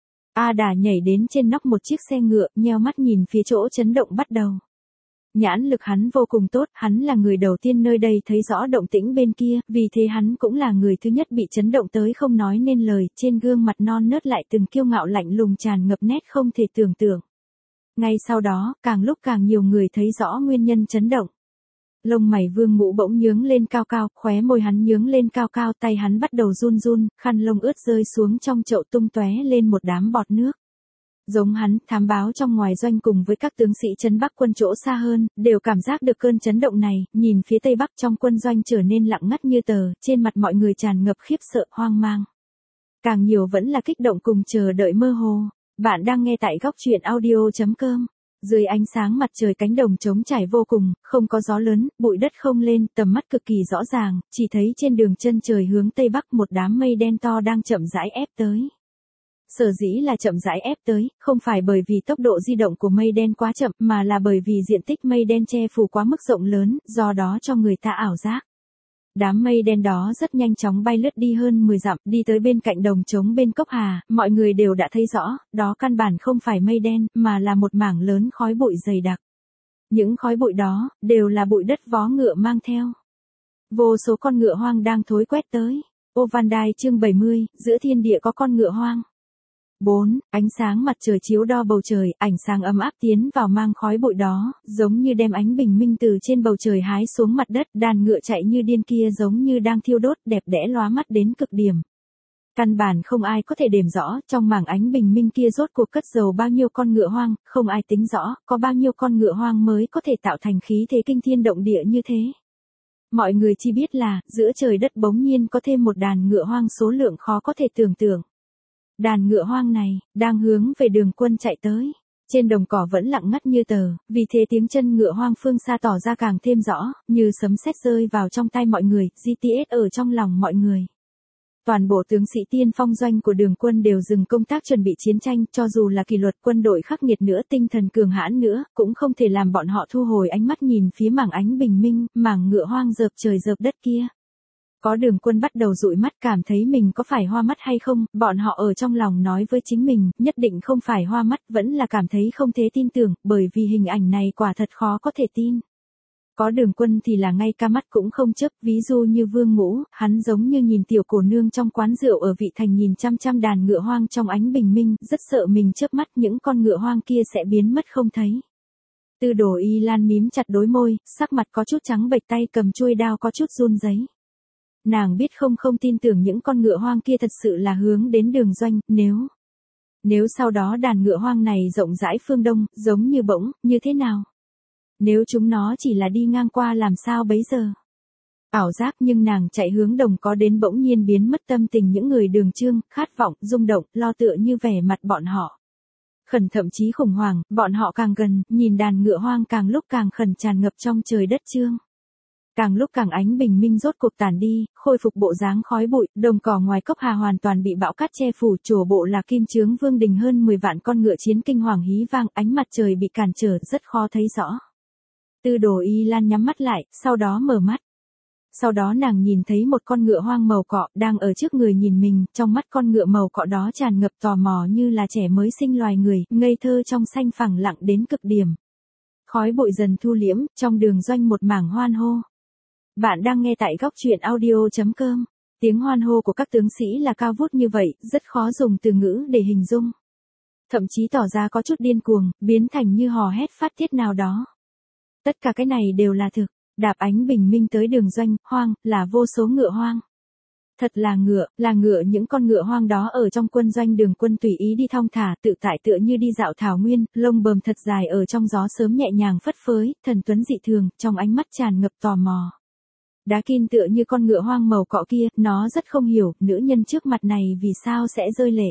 A Đà nhảy đến trên nóc một chiếc xe ngựa, nheo mắt nhìn phía chỗ chấn động bắt đầu. Nhãn lực hắn vô cùng tốt, hắn là người đầu tiên nơi đây thấy rõ động tĩnh bên kia, vì thế hắn cũng là người thứ nhất bị chấn động tới không nói nên lời, trên gương mặt non nớt lại từng kiêu ngạo lạnh lùng tràn ngập nét không thể tưởng tượng. Ngay sau đó, càng lúc càng nhiều người thấy rõ nguyên nhân chấn động. Lông mày Vương Ngũ bỗng nhướng lên cao cao, khóe môi hắn nhướng lên cao cao, tay hắn bắt đầu run run, khăn lông ướt rơi xuống trong chậu tung tóe lên một đám bọt nước. Giống hắn, thám báo trong ngoài doanh cùng với các tướng sĩ Trấn Bắc quân chỗ xa hơn, đều cảm giác được cơn chấn động này, nhìn phía tây bắc trong quân doanh trở nên lặng ngắt như tờ, trên mặt mọi người tràn ngập khiếp sợ, hoang mang. Càng nhiều vẫn là kích động cùng chờ đợi mơ hồ. Bạn đang nghe tại góc truyện audio.com. Dưới ánh sáng mặt trời cánh đồng trống trải vô cùng, không có gió lớn, bụi đất không lên, tầm mắt cực kỳ rõ ràng, chỉ thấy trên đường chân trời hướng tây bắc một đám mây đen to đang chậm rãi ép tới. Sở dĩ là chậm rãi ép tới, không phải bởi vì tốc độ di động của mây đen quá chậm, mà là bởi vì diện tích mây đen che phủ quá mức rộng lớn, do đó cho người ta ảo giác. Đám mây đen đó rất nhanh chóng bay lướt đi hơn mười dặm, đi tới bên cạnh đồng trống bên Cốc Hà, mọi người đều đã thấy rõ, đó căn bản không phải mây đen, mà là một mảng lớn khói bụi dày đặc. Những khói bụi đó, đều là bụi đất vó ngựa mang theo. Vô số con ngựa hoang đang thối quét tới. Ô Van Đai chương bảy mươi, giữa thiên địa có con ngựa hoang. bốn. Ánh sáng mặt trời chiếu đo bầu trời, ánh sáng ấm áp tiến vào mang khói bụi đó, giống như đem ánh bình minh từ trên bầu trời hái xuống mặt đất, đàn ngựa chạy như điên kia giống như đang thiêu đốt, đẹp đẽ lóa mắt đến cực điểm. Căn bản không ai có thể đếm rõ, trong mảng ánh bình minh kia rốt cuộc cất giấu bao nhiêu con ngựa hoang, không ai tính rõ, có bao nhiêu con ngựa hoang mới có thể tạo thành khí thế kinh thiên động địa như thế. Mọi người chỉ biết là, giữa trời đất bỗng nhiên có thêm một đàn ngựa hoang số lượng khó có thể tưởng tượng. Đàn ngựa hoang này, đang hướng về đường quân chạy tới. Trên đồng cỏ vẫn lặng ngắt như tờ, vì thế tiếng chân ngựa hoang phương xa tỏ ra càng thêm rõ, như sấm sét rơi vào trong tai mọi người, giê tê ét ở trong lòng mọi người. Toàn bộ tướng sĩ tiên phong doanh của đường quân đều dừng công tác chuẩn bị chiến tranh, cho dù là kỷ luật quân đội khắc nghiệt nữa, tinh thần cường hãn nữa, cũng không thể làm bọn họ thu hồi ánh mắt nhìn phía mảng ánh bình minh, mảng ngựa hoang rợp trời rợp đất kia. Có đường quân bắt đầu dụi mắt cảm thấy mình có phải hoa mắt hay không, bọn họ ở trong lòng nói với chính mình, nhất định không phải hoa mắt, vẫn là cảm thấy không thể tin tưởng, bởi vì hình ảnh này quả thật khó có thể tin. Có Đường Quân thì là ngay cả mắt cũng không chớp, ví dụ như Vương Ngũ, hắn giống như nhìn tiểu cô nương trong quán rượu ở Vị Thành nhìn chăm chăm đàn ngựa hoang trong ánh bình minh, rất sợ mình chớp mắt những con ngựa hoang kia sẽ biến mất không thấy. Tư Đồ Y Lan mím chặt đôi môi, sắc mặt có chút trắng bệch, tay cầm chuôi đao có chút run rẩy. Nàng biết không không tin tưởng những con ngựa hoang kia thật sự là hướng đến Đường Doanh, nếu... Nếu sau đó đàn ngựa hoang này rộng rãi phương Đông, giống như bỗng, như thế nào? Nếu chúng nó chỉ là đi ngang qua làm sao bấy giờ? Ảo giác, nhưng nàng chạy hướng Đồng có đến bỗng nhiên biến mất tâm tình những người Đường Chương, khát vọng, rung động, lo tựa như vẻ mặt bọn họ. Khẩn, thậm chí khủng hoảng, bọn họ càng gần, nhìn đàn ngựa hoang càng lúc càng khẩn tràn ngập trong trời đất Chương. Càng lúc càng ánh bình minh rốt cuộc tàn đi, khôi phục bộ dáng khói bụi, đồng cỏ ngoài Cốc Hà hoàn toàn bị bão cát che phủ, chùa bộ là Kim Chướng Vương đình hơn mười vạn con ngựa chiến kinh hoàng hí vang, ánh mặt trời bị cản trở, rất khó thấy rõ. Tư Đồ Y Lan nhắm mắt lại, sau đó mở mắt. Sau đó nàng nhìn thấy một con ngựa hoang màu cọ, đang ở trước người nhìn mình, trong mắt con ngựa màu cọ đó tràn ngập tò mò như là trẻ mới sinh loài người, ngây thơ trong xanh phẳng lặng đến cực điểm. Khói bụi dần thu liễm, trong Đường Doanh một mảng hoan hô. Bạn đang nghe tại góc truyện audio chấm com. Tiếng hoan hô của các tướng sĩ là cao vút như vậy, rất khó dùng từ ngữ để hình dung. Thậm chí tỏ ra có chút điên cuồng, biến thành như hò hét phát tiết nào đó. Tất cả cái này đều là thực, đạp ánh bình minh tới Đường Doanh, hoang, là vô số ngựa hoang. Thật là ngựa, là ngựa, những con ngựa hoang đó ở trong quân doanh Đường Quân tùy ý đi thong thả, tự tại tựa như đi dạo thảo nguyên, lông bờm thật dài ở trong gió sớm nhẹ nhàng phất phới, thần tuấn dị thường, trong ánh mắt tràn ngập tò mò. Đá Kin tựa như con ngựa hoang màu cọ kia, nó rất không hiểu, nữ nhân trước mặt này vì sao sẽ rơi lệ.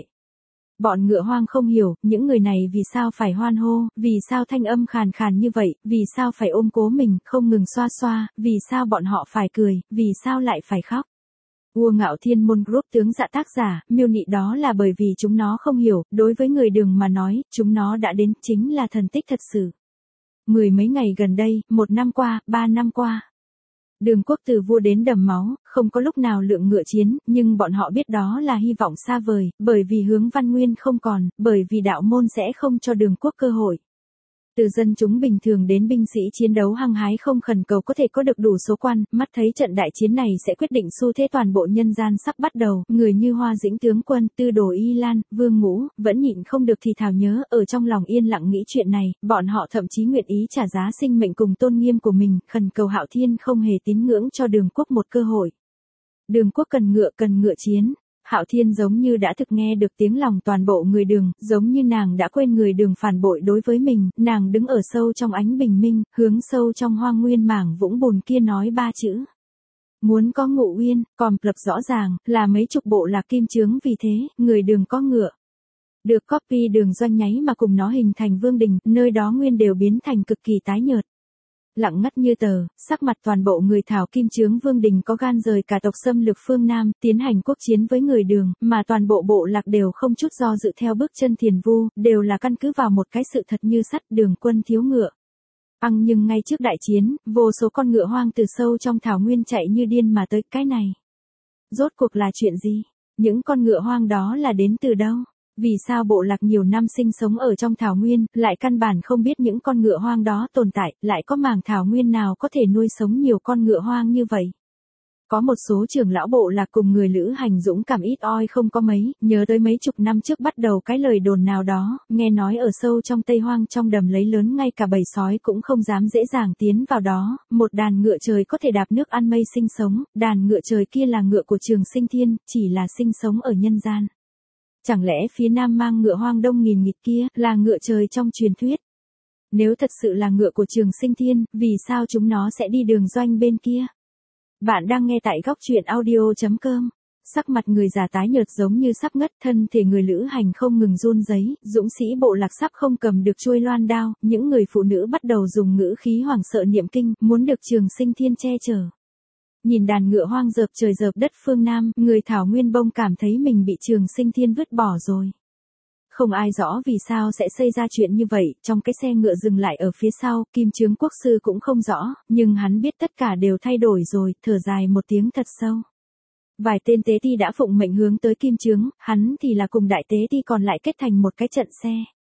Bọn ngựa hoang không hiểu, những người này vì sao phải hoan hô, vì sao thanh âm khàn khàn như vậy, vì sao phải ôm cố mình, không ngừng xoa xoa, vì sao bọn họ phải cười, vì sao lại phải khóc. Vua Ngạo Thiên Môn Group tướng dạ tác giả, miêu nị đó là bởi vì chúng nó không hiểu, đối với người Đường mà nói, chúng nó đã đến, chính là thần tích thật sự. Mười mấy ngày gần đây, một năm qua, ba năm qua. Đường quốc từ vua đến đầm máu, không có lúc nào lượng ngựa chiến, nhưng bọn họ biết đó là hy vọng xa vời, bởi vì hướng Văn Nguyên không còn, bởi vì đạo môn sẽ không cho Đường quốc cơ hội. Từ dân chúng bình thường đến binh sĩ chiến đấu hăng hái không khẩn cầu có thể có được đủ số quan, mắt thấy trận đại chiến này sẽ quyết định xu thế toàn bộ nhân gian sắp bắt đầu, người như Hoa Dĩnh tướng quân, Tư Đồ Y Lan, Vương Ngũ, vẫn nhịn không được thì thào nhớ, ở trong lòng yên lặng nghĩ chuyện này, bọn họ thậm chí nguyện ý trả giá sinh mệnh cùng tôn nghiêm của mình, khẩn cầu Hạo Thiên không hề tín ngưỡng cho Đường quốc một cơ hội. Đường quốc cần ngựa, cần ngựa chiến. Hạo Thiên giống như đã thực nghe được tiếng lòng toàn bộ người Đường, giống như nàng đã quên người Đường phản bội đối với mình, nàng đứng ở sâu trong ánh bình minh, hướng sâu trong hoang nguyên mảng vũng bùn kia nói ba chữ. Muốn có Ngụ Uyên, còn lập rõ ràng, là mấy chục bộ lạc Kim Chướng, vì thế, người Đường có ngựa. Được copy Đường Doanh nháy mà cùng nó hình thành vương đình, nơi đó nguyên đều biến thành cực kỳ tái nhợt. Lặng ngắt như tờ, sắc mặt toàn bộ người Thảo Kim Chướng Vương đình có gan rời cả tộc xâm lược phương Nam, tiến hành quốc chiến với người Đường, mà toàn bộ bộ lạc đều không chút do dự theo bước chân Thiền Vu, đều là căn cứ vào một cái sự thật như sắt, Đường quân thiếu ngựa. Ăng nhưng ngay trước đại chiến, vô số con ngựa hoang từ sâu trong thảo nguyên chạy như điên mà tới, cái này. Rốt cuộc là chuyện gì? Những con ngựa hoang đó là đến từ đâu? Vì sao bộ lạc nhiều năm sinh sống ở trong thảo nguyên, lại căn bản không biết những con ngựa hoang đó tồn tại, lại có mảng thảo nguyên nào có thể nuôi sống nhiều con ngựa hoang như vậy? Có một số trưởng lão bộ lạc cùng người lữ hành dũng cảm ít oi không có mấy, nhớ tới mấy chục năm trước bắt đầu cái lời đồn nào đó, nghe nói ở sâu trong Tây Hoang trong đầm lấy lớn ngay cả bầy sói cũng không dám dễ dàng tiến vào đó, một đàn ngựa trời có thể đạp nước ăn mây sinh sống, đàn ngựa trời kia là ngựa của Trường Sinh Thiên, chỉ là sinh sống ở nhân gian. Chẳng lẽ phía nam mang ngựa hoang đông nghìn nghịt kia, là ngựa trời trong truyền thuyết? Nếu thật sự là ngựa của Trường Sinh Thiên, vì sao chúng nó sẽ đi Đường Doanh bên kia? Bạn đang nghe tại góc truyện audio chấm com. Sắc mặt người già tái nhợt giống như sắp ngất, thân thể người lữ hành không ngừng run rẩy, dũng sĩ bộ lạc sắp không cầm được chuôi loan đao, những người phụ nữ bắt đầu dùng ngữ khí hoảng sợ niệm kinh, muốn được Trường Sinh Thiên che chở. Nhìn đàn ngựa hoang dợp trời dợp đất phương Nam, người Thảo Nguyên bông cảm thấy mình bị Trường Sinh Thiên vứt bỏ rồi. Không ai rõ vì sao sẽ xảy ra chuyện như vậy, trong cái xe ngựa dừng lại ở phía sau, Kim Chướng quốc sư cũng không rõ, nhưng hắn biết tất cả đều thay đổi rồi, thở dài một tiếng thật sâu. Vài tên tế ti đã phụng mệnh hướng tới Kim Chướng, hắn thì là cùng đại tế ti còn lại kết thành một cái trận xe.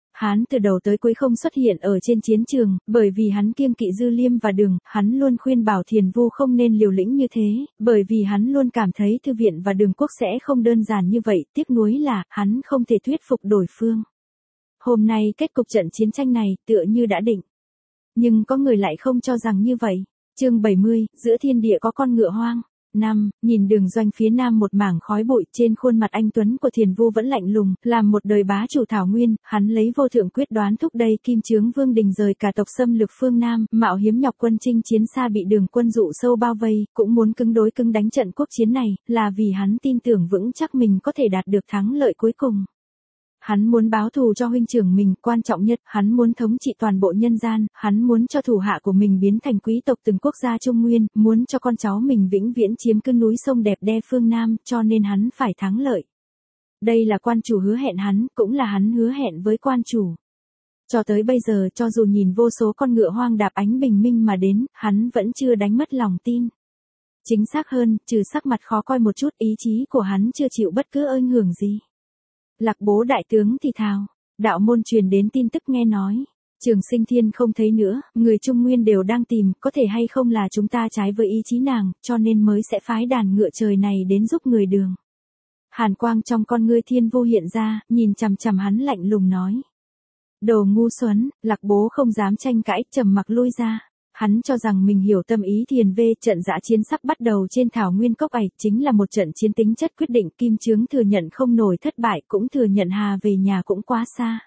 Hắn từ đầu tới cuối không xuất hiện ở trên chiến trường, bởi vì hắn kiêng kỵ Dư Liêm và Đường, hắn luôn khuyên bảo Thiền Vu không nên liều lĩnh như thế, bởi vì hắn luôn cảm thấy Thư Viện và Đường Quốc sẽ không đơn giản như vậy, tiếc nuối là, hắn không thể thuyết phục đối phương. Hôm nay kết cục trận chiến tranh này, tựa như đã định. Nhưng có người lại không cho rằng như vậy. Chương bảy mươi, giữa thiên địa có con ngựa hoang. Năm, nhìn Đường Doanh phía nam một mảng khói bụi, trên khuôn mặt anh tuấn của Thiền Vu vẫn lạnh lùng, làm một đời bá chủ thảo nguyên, hắn lấy vô thượng quyết đoán thúc đẩy Kim Chướng Vương Đình rời cả tộc xâm lược phương Nam, mạo hiểm nhọc quân chinh chiến xa bị Đường quân dụ sâu bao vây, cũng muốn cứng đối cứng đánh trận quốc chiến này, là vì hắn tin tưởng vững chắc mình có thể đạt được thắng lợi cuối cùng. Hắn muốn báo thù cho huynh trưởng mình, quan trọng nhất, hắn muốn thống trị toàn bộ nhân gian, hắn muốn cho thủ hạ của mình biến thành quý tộc từng quốc gia Trung Nguyên, muốn cho con cháu mình vĩnh viễn chiếm cứ núi sông đẹp đẽ phương Nam, cho nên hắn phải thắng lợi. Đây là quan chủ hứa hẹn hắn, cũng là hắn hứa hẹn với quan chủ. Cho tới bây giờ, cho dù nhìn vô số con ngựa hoang đạp ánh bình minh mà đến, hắn vẫn chưa đánh mất lòng tin. Chính xác hơn, trừ sắc mặt khó coi một chút, ý chí của hắn chưa chịu bất cứ ảnh hưởng gì. Lạc Bố đại tướng thì thào, đạo môn truyền đến tin tức nghe nói, Trường Sinh Thiên không thấy nữa, người Trung Nguyên đều đang tìm, có thể hay không là chúng ta trái với ý chí nàng, cho nên mới sẽ phái đàn ngựa trời này đến giúp người Đường. Hàn quang trong con ngươi Thiên Vu hiện ra, nhìn chằm chằm hắn lạnh lùng nói. Đồ ngu xuẩn, Lạc Bố không dám tranh cãi, trầm mặc lui ra. Hắn cho rằng mình hiểu tâm ý Thiền Vê, trận dã chiến sắp bắt đầu trên thảo nguyên cốc ải, chính là một trận chiến tính chất quyết định, Kim Chướng thừa nhận không nổi thất bại, cũng thừa nhận Hà về nhà cũng quá xa.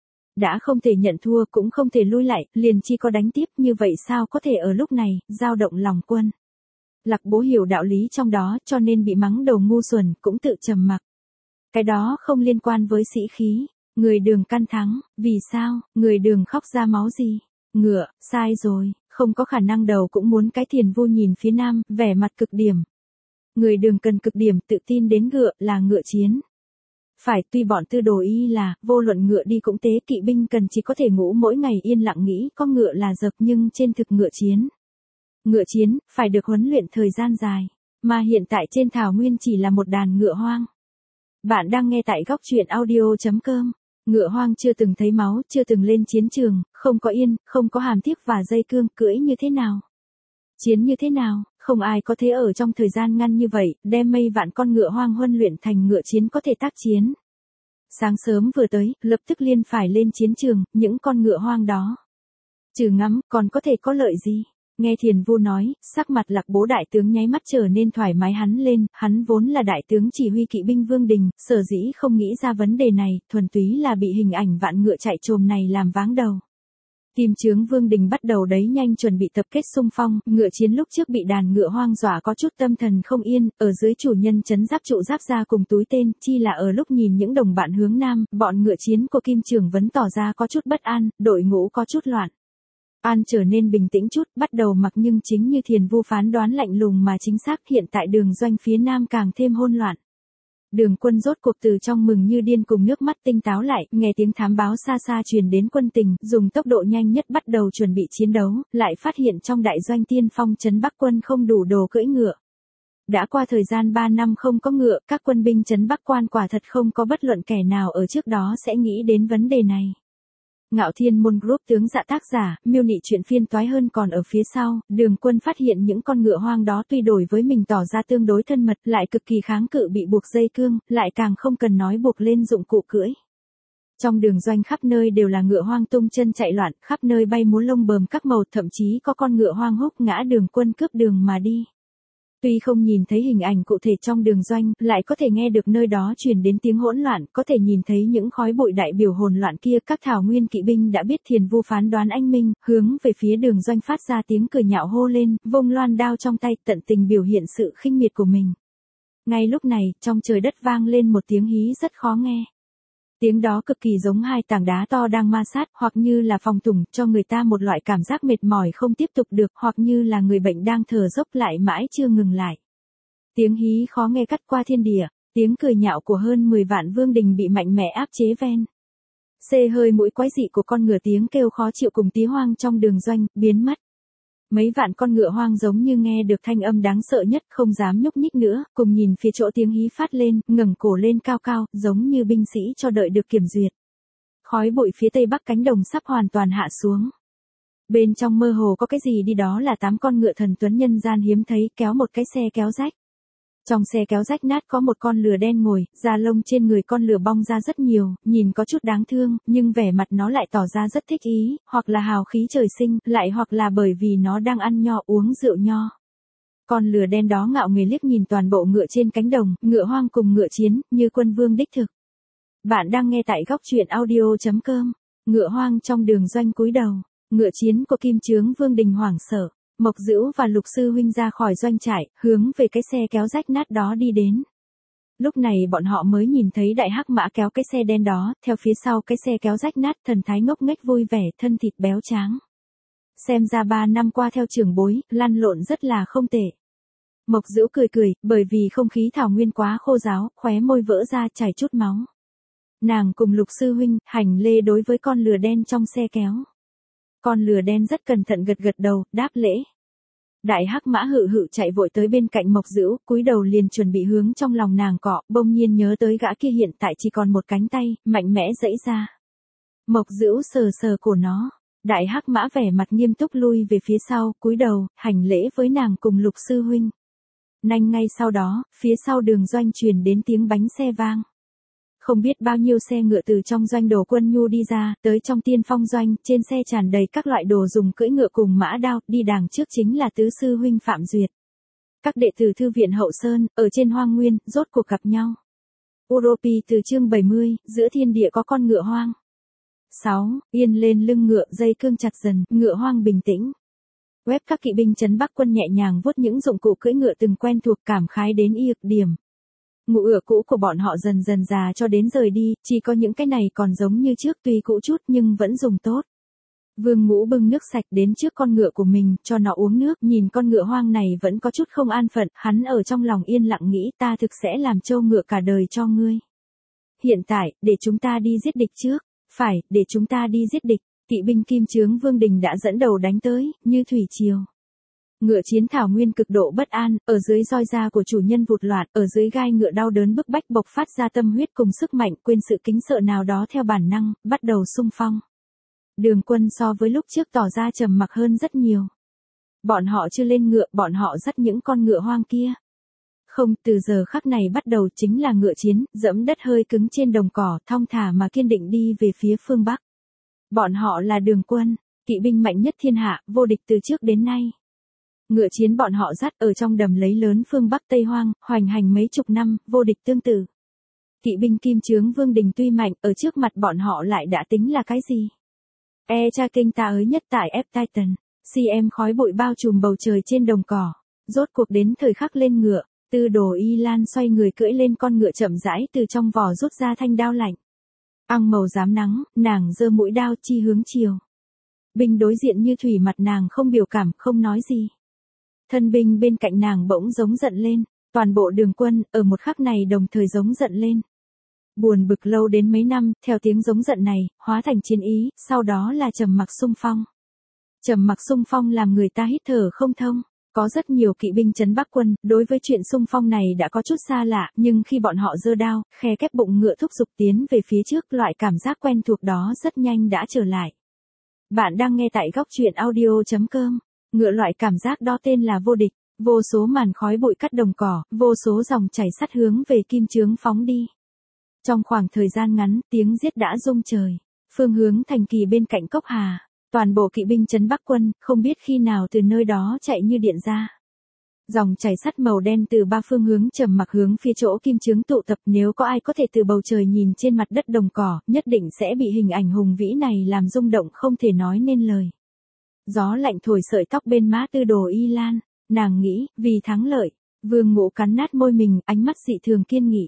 Đã không thể nhận thua, cũng không thể lui lại, liền chi có đánh tiếp, như vậy sao có thể ở lúc này, dao động lòng quân. Lạc Bố hiểu đạo lý trong đó, cho nên bị mắng đầu ngu xuẩn, cũng tự trầm mặc. Cái đó không liên quan với sĩ khí, người Đường căn thắng, vì sao, người Đường khóc ra máu gì? Ngựa, sai rồi. Không có khả năng đầu cũng muốn cái. Thiền Vu nhìn phía nam, vẻ mặt cực điểm. Người Đường cần cực điểm tự tin đến ngựa, là ngựa chiến. Phải, tuy bọn Tư Đồ y là, vô luận ngựa đi cũng tế, kỵ binh cần chỉ có thể ngủ mỗi ngày yên lặng nghĩ, có ngựa là dập, nhưng trên thực ngựa chiến. Ngựa chiến, phải được huấn luyện thời gian dài, mà hiện tại trên thảo nguyên chỉ là một đàn ngựa hoang. Bạn đang nghe tại góc truyện audio chấm com. Ngựa hoang chưa từng thấy máu, chưa từng lên chiến trường, không có yên, không có hàm thiếp và dây cương, cưỡi như thế nào? Chiến như thế nào? Không ai có thể ở trong thời gian ngắn như vậy, đem mây vạn con ngựa hoang huấn luyện thành ngựa chiến có thể tác chiến. Sáng sớm vừa tới, lập tức liền phải lên chiến trường, những con ngựa hoang đó. Trừ ngắm, còn có thể có lợi gì? Nghe Thiền Vu nói, sắc mặt Lạc Bố đại tướng nháy mắt trở nên thoải mái hắn lên, hắn vốn là đại tướng chỉ huy kỵ binh Vương Đình, sở dĩ không nghĩ ra vấn đề này, thuần túy là bị hình ảnh vạn ngựa chạy trồm này làm váng đầu. Kim Chướng Vương Đình bắt đầu đấy nhanh chuẩn bị tập kết xung phong, ngựa chiến lúc trước bị đàn ngựa hoang dọa có chút tâm thần không yên, ở dưới chủ nhân trấn giáp trụ giáp ra cùng túi tên, chi là ở lúc nhìn những đồng bạn hướng nam, bọn ngựa chiến của Kim Trường vẫn tỏ ra có chút bất an, đội ngũ có chút loạn. An trở nên bình tĩnh chút, bắt đầu mặc nhưng chính như Thiền Vu phán đoán lạnh lùng mà chính xác, hiện tại Đường Doanh phía nam càng thêm hỗn loạn. Đường quân rốt cuộc từ trong mừng như điên cùng nước mắt tinh táo lại, nghe tiếng thám báo xa xa truyền đến quân tình, dùng tốc độ nhanh nhất bắt đầu chuẩn bị chiến đấu, lại phát hiện trong đại doanh tiên phong trấn Bắc quân không đủ đồ cưỡi ngựa. Đã qua thời gian ba năm không có ngựa, các quân binh trấn Bắc quan quả thật không có bất luận kẻ nào ở trước đó sẽ nghĩ đến vấn đề này. Ngạo Thiên Môn Group tướng dạ tác giả, miêu nị chuyện phiên toái hơn còn ở phía sau, Đường quân phát hiện những con ngựa hoang đó tuy đổi với mình tỏ ra tương đối thân mật, lại cực kỳ kháng cự bị buộc dây cương, lại càng không cần nói buộc lên dụng cụ cưỡi. Trong đường doanh khắp nơi đều là ngựa hoang tung chân chạy loạn, khắp nơi bay múa lông bờm các màu, thậm chí có con ngựa hoang húc ngã Đường quân cướp đường mà đi. Tuy không nhìn thấy hình ảnh cụ thể trong đường doanh, lại có thể nghe được nơi đó truyền đến tiếng hỗn loạn, có thể nhìn thấy những khói bụi đại biểu hỗn loạn kia. Các thảo nguyên kỵ binh đã biết Thiền Vu phán đoán anh minh, hướng về phía đường doanh phát ra tiếng cười nhạo hô lên, vung loan đao trong tay, tận tình biểu hiện sự khinh miệt của mình. Ngay lúc này, trong trời đất vang lên một tiếng hí rất khó nghe. Tiếng đó cực kỳ giống hai tảng đá to đang ma sát, hoặc như là phòng thủng, cho người ta một loại cảm giác mệt mỏi không tiếp tục được, hoặc như là người bệnh đang thở dốc lại mãi chưa ngừng lại. Tiếng hí khó nghe cắt qua thiên địa, tiếng cười nhạo của hơn mười vạn vương đình bị mạnh mẽ áp chế ven. Xê hơi mũi quái dị của con ngựa, tiếng kêu khó chịu cùng tí hoang trong đường doanh, biến mất. Mấy vạn con ngựa hoang giống như nghe được thanh âm đáng sợ nhất, không dám nhúc nhích nữa, cùng nhìn phía chỗ tiếng hí phát lên, ngẩng cổ lên cao cao, giống như binh sĩ cho đợi được kiểm duyệt. Khói bụi phía tây bắc cánh đồng sắp hoàn toàn hạ xuống. Bên trong mơ hồ có cái gì đi, đó là tám con ngựa thần tuấn nhân gian hiếm thấy kéo một cái xe kéo rách. Trong xe kéo rách nát có một con lừa đen ngồi, da lông trên người con lừa bong ra rất nhiều, nhìn có chút đáng thương, nhưng vẻ mặt nó lại tỏ ra rất thích ý, hoặc là hào khí trời sinh, lại hoặc là bởi vì nó đang ăn nho uống rượu nho. Con lừa đen đó ngạo nghễ liếc nhìn toàn bộ ngựa trên cánh đồng, ngựa hoang cùng ngựa chiến, như quân vương đích thực. Bạn đang nghe tại góc truyện audio chấm com. Ngựa hoang trong đường doanh cúi đầu, ngựa chiến của Kim Chướng Vương Đình hoảng sợ. Mộc Dữu và Lục sư huynh ra khỏi doanh trại, hướng về cái xe kéo rách nát đó đi đến. Lúc này bọn họ mới nhìn thấy đại hắc mã kéo cái xe đen đó, theo phía sau cái xe kéo rách nát, thần thái ngốc nghếch vui vẻ, thân thịt béo tráng. Xem ra ba năm qua theo trưởng bối, lăn lộn rất là không tệ. Mộc Dữu cười cười, bởi vì không khí thảo nguyên quá khô ráo, khóe môi vỡ ra chảy chút máu. Nàng cùng Lục sư huynh, hành lễ đối với con lừa đen trong xe kéo. Con lừa đen rất cẩn thận gật gật đầu, đáp lễ. Đại hắc mã hự hự chạy vội tới bên cạnh Mộc Dữu, cúi đầu liền chuẩn bị hướng trong lòng nàng cọ, bỗng nhiên nhớ tới gã kia hiện tại chỉ còn một cánh tay, mạnh mẽ giãy ra. Mộc Dữu sờ sờ cổ nó, đại hắc mã vẻ mặt nghiêm túc lui về phía sau, cúi đầu, hành lễ với nàng cùng Lục sư huynh. Nhanh ngay sau đó, phía sau đường doanh truyền đến tiếng bánh xe vang. Không biết bao nhiêu xe ngựa từ trong doanh đồ quân nhu đi ra, tới trong tiên phong doanh, trên xe tràn đầy các loại đồ dùng cưỡi ngựa cùng mã đao, đi đằng trước chính là tứ sư huynh Phạm Duyệt. Các đệ tử thư viện Hậu Sơn, ở trên hoang nguyên, rốt cuộc gặp nhau. Uropi từ chương bảy mươi, giữa thiên địa có con ngựa hoang. sáu. Yên lên lưng ngựa, dây cương chặt dần, ngựa hoang bình tĩnh. Web các kỵ binh trấn Bắc quân nhẹ nhàng vuốt những dụng cụ cưỡi ngựa từng quen thuộc, cảm khái đến y ực điểm. Ngụ ửa cũ của bọn họ dần dần già cho đến rời đi, chỉ có những cái này còn giống như trước, tuy cũ chút nhưng vẫn dùng tốt. Vương Ngũ bưng nước sạch đến trước con ngựa của mình, cho nó uống nước, nhìn con ngựa hoang này vẫn có chút không an phận, hắn ở trong lòng yên lặng nghĩ, ta thực sẽ làm trâu ngựa cả đời cho ngươi. Hiện tại, để chúng ta đi giết địch trước. Phải, để chúng ta đi giết địch. Kỵ binh Kim Chướng Vương Đình đã dẫn đầu đánh tới, như thủy triều. Ngựa chiến thảo nguyên cực độ bất an, ở dưới roi da của chủ nhân vụt loạt, ở dưới gai ngựa đau đớn bức bách bộc phát ra tâm huyết cùng sức mạnh, quên sự kính sợ nào đó theo bản năng, bắt đầu xung phong. Đường quân so với lúc trước tỏ ra trầm mặc hơn rất nhiều. Bọn họ chưa lên ngựa, bọn họ dắt những con ngựa hoang kia. Không, từ giờ khắc này bắt đầu chính là ngựa chiến, dẫm đất hơi cứng trên đồng cỏ, thong thả mà kiên định đi về phía phương Bắc. Bọn họ là đường quân, kỵ binh mạnh nhất thiên hạ, vô địch từ trước đến nay. Ngựa chiến bọn họ dắt ở trong đầm lấy lớn phương Bắc Tây Hoang, hoành hành mấy chục năm, vô địch tương tự. Kỵ binh Kim Chướng Vương Đình tuy mạnh, ở trước mặt bọn họ lại đã tính là cái gì? E cha kinh ta ới nhất tại F Titan, xê em khói bụi bao trùm bầu trời trên đồng cỏ. Rốt cuộc đến thời khắc lên ngựa, Tư Đồ Y Lan xoay người cưỡi lên con ngựa chậm rãi từ trong vỏ rút ra thanh đao lạnh. Ăng màu rám nắng, nàng giơ mũi đao chi hướng chiều. Binh đối diện như thủy, mặt nàng không biểu cảm, không nói gì. Thân binh bên cạnh nàng bỗng giống giận lên, toàn bộ đường quân, ở một khắc này đồng thời giống giận lên. Buồn bực lâu đến mấy năm, theo tiếng giống giận này, hóa thành chiến ý, sau đó là trầm mặc xung phong. Trầm mặc xung phong làm người ta hít thở không thông. Có rất nhiều kỵ binh trấn Bắc quân, đối với chuyện xung phong này đã có chút xa lạ, nhưng khi bọn họ giơ đao, khe kép bụng ngựa thúc giục tiến về phía trước, loại cảm giác quen thuộc đó rất nhanh đã trở lại. Bạn đang nghe tại góc truyện audio chấm com. Ngựa loại cảm giác đó tên là vô địch, vô số màn khói bụi cắt đồng cỏ, vô số dòng chảy sắt hướng về Kim Chướng phóng đi. Trong khoảng thời gian ngắn, tiếng giết đã rung trời. Phương hướng thành Kỳ bên cạnh Cốc Hà, toàn bộ kỵ binh trấn Bắc quân, không biết khi nào từ nơi đó chạy như điện ra. Dòng chảy sắt màu đen từ ba phương hướng trầm mặc hướng phía chỗ Kim Chướng tụ tập, nếu có ai có thể từ bầu trời nhìn trên mặt đất đồng cỏ, nhất định sẽ bị hình ảnh hùng vĩ này làm rung động không thể nói nên lời. Gió lạnh thổi sợi tóc bên má Tư Đồ Y Lan, nàng nghĩ, vì thắng lợi. Vương Ngũ cắn nát môi mình, ánh mắt dị thường kiên nghị.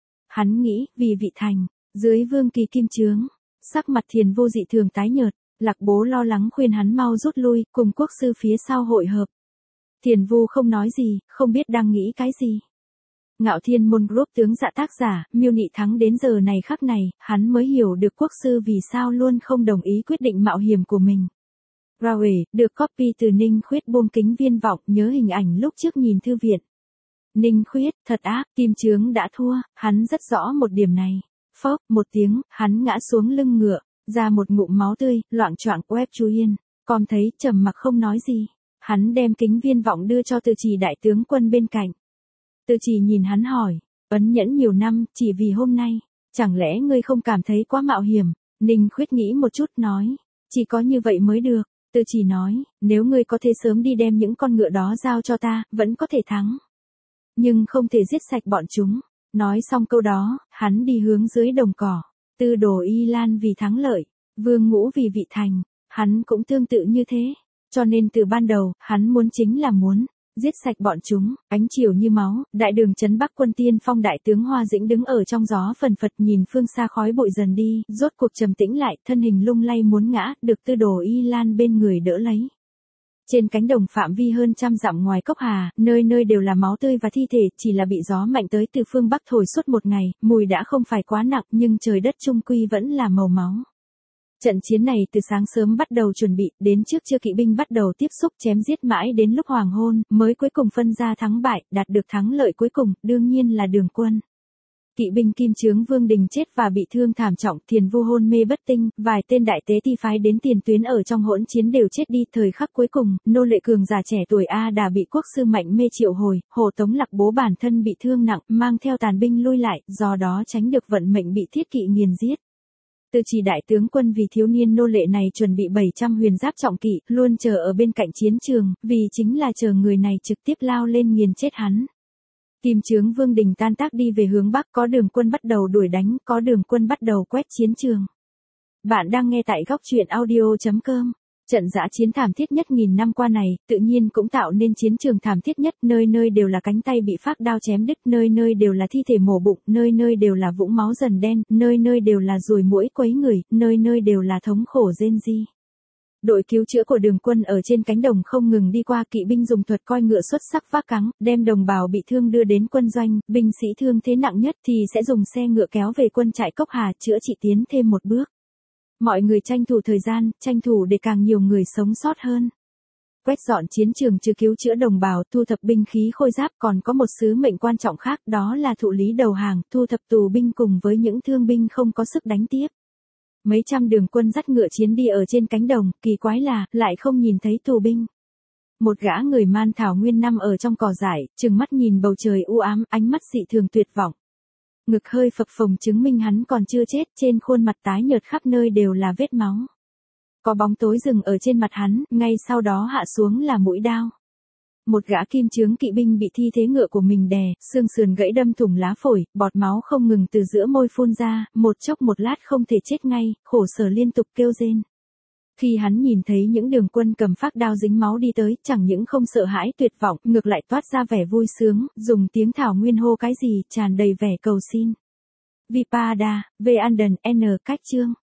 Hắn nghĩ, vì vị thành, dưới Vương Kỳ Kim Chướng, sắc mặt Thiền Vô dị thường tái nhợt, Lạc Bố lo lắng khuyên hắn mau rút lui, cùng quốc sư phía sau hội hợp. Thiền Vu không nói gì, không biết đang nghĩ cái gì. Ngạo Thiên Môn Group tướng dạ tác giả, Miêu Nị Thắng đến giờ này khắc này, hắn mới hiểu được quốc sư vì sao luôn không đồng ý quyết định mạo hiểm của mình. Raue, được copy từ Ninh Khuyết buông kính Viên Vọng, nhớ hình ảnh lúc trước nhìn thư viện. Ninh Khuyết, thật ác, Kim Chướng đã thua, hắn rất rõ một điểm này. phốc, một tiếng, hắn ngã xuống lưng ngựa, ra một ngụm máu tươi, loạng choạng. Quách Chu Hiên, con thấy, trầm mặc không nói gì. Hắn đem kính viễn vọng đưa cho Từ Chỉ đại tướng quân bên cạnh. Từ Chỉ nhìn hắn hỏi, ấn nhẫn nhiều năm, chỉ vì hôm nay, chẳng lẽ ngươi không cảm thấy quá mạo hiểm? Ninh Khuyết nghĩ một chút nói, chỉ có như vậy mới được. Từ Chỉ nói, nếu ngươi có thể sớm đi đem những con ngựa đó giao cho ta, vẫn có thể thắng. Nhưng không thể giết sạch bọn chúng. Nói xong câu đó, hắn đi hướng dưới đồng cỏ. Tư Đồ Y Lan vì thắng lợi, Vương Ngũ vì vị thành, hắn cũng tương tự như thế. Cho nên từ ban đầu, hắn muốn chính là muốn giết sạch bọn chúng. Ánh chiều như máu, đại đường trấn Bắc quân tiên phong đại tướng Hoa Dĩnh đứng ở trong gió phần phật nhìn phương xa khói bụi dần đi, rốt cuộc trầm tĩnh lại, thân hình lung lay muốn ngã, được Tư Đồ Y Lan bên người đỡ lấy. Trên cánh đồng phạm vi hơn trăm dặm ngoài Cốc Hà, nơi nơi đều là máu tươi và thi thể, chỉ là bị gió mạnh tới từ phương Bắc thổi suốt một ngày, mùi đã không phải quá nặng nhưng trời đất chung quy vẫn là màu máu. Trận chiến này từ sáng sớm bắt đầu chuẩn bị, đến trước trưa kỵ binh bắt đầu tiếp xúc chém giết mãi đến lúc hoàng hôn, mới cuối cùng phân ra thắng bại, đạt được thắng lợi cuối cùng, đương nhiên là Đường quân. Kỵ binh Kim Chướng Vương Đình chết và bị thương thảm trọng, Thiền Vu hôn mê bất tinh, vài tên đại tế ti phái đến tiền tuyến ở trong hỗn chiến đều chết đi. Thời khắc cuối cùng, nô lệ cường giả trẻ tuổi A Đà bị quốc sư Mạnh Mê triệu hồi, Hồ Tống Lạc Bố bản thân bị thương nặng, mang theo tàn binh lui lại, do đó tránh được vận mệnh bị thiết kỵ nghiền giết. Từ Chỉ đại tướng quân vì thiếu niên nô lệ này chuẩn bị bảy trăm huyền giáp trọng kỵ, luôn chờ ở bên cạnh chiến trường, vì chính là chờ người này trực tiếp lao lên nghiền chết hắn. Kim Chướng Vương Đình tan tác đi về hướng Bắc, có Đường quân bắt đầu đuổi đánh, có Đường quân bắt đầu quét chiến trường. Bạn đang nghe tại góc truyện audio chấm com. Trận dã chiến thảm thiết nhất nghìn năm qua này, tự nhiên cũng tạo nên chiến trường thảm thiết nhất, nơi nơi đều là cánh tay bị phác đao chém đứt, nơi nơi đều là thi thể mổ bụng, nơi nơi đều là vũng máu dần đen, nơi nơi đều là ruồi muỗi quấy người, nơi nơi đều là thống khổ rên ri. Đội cứu chữa của Đường quân ở trên cánh đồng không ngừng đi qua, kỵ binh dùng thuật coi ngựa xuất sắc vác cáng, đem đồng bào bị thương đưa đến quân doanh, binh sĩ thương thế nặng nhất thì sẽ dùng xe ngựa kéo về quân trại Cốc Hà chữa trị tiến thêm một bước. Mọi người tranh thủ thời gian, tranh thủ để càng nhiều người sống sót hơn. Quét dọn chiến trường trừ cứu chữa đồng bào, thu thập binh khí khôi giáp, còn có một sứ mệnh quan trọng khác, đó là thụ lý đầu hàng, thu thập tù binh cùng với những thương binh không có sức đánh tiếp. Mấy trăm đường quân dắt ngựa chiến đi ở trên cánh đồng, kỳ quái là, lại không nhìn thấy tù binh. Một gã người Man Thảo Nguyên nằm ở trong cỏ dại, trừng mắt nhìn bầu trời u ám, ánh mắt dị thường tuyệt vọng. Ngực hơi phập phồng chứng minh hắn còn chưa chết, trên khuôn mặt tái nhợt khắp nơi đều là vết máu. Có bóng tối dừng ở trên mặt hắn, ngay sau đó hạ xuống là mũi đao. Một gã kim chướng kỵ binh bị thi thế ngựa của mình đè, xương sườn gãy đâm thủng lá phổi, bọt máu không ngừng từ giữa môi phun ra, một chốc một lát không thể chết ngay, khổ sở liên tục kêu rên. Khi hắn nhìn thấy những đường quân cầm phác đao dính máu đi tới, chẳng những không sợ hãi tuyệt vọng, ngược lại toát ra vẻ vui sướng, dùng tiếng Thảo Nguyên hô cái gì, tràn đầy vẻ cầu xin. Vipada, Veanden, N. Cách chương.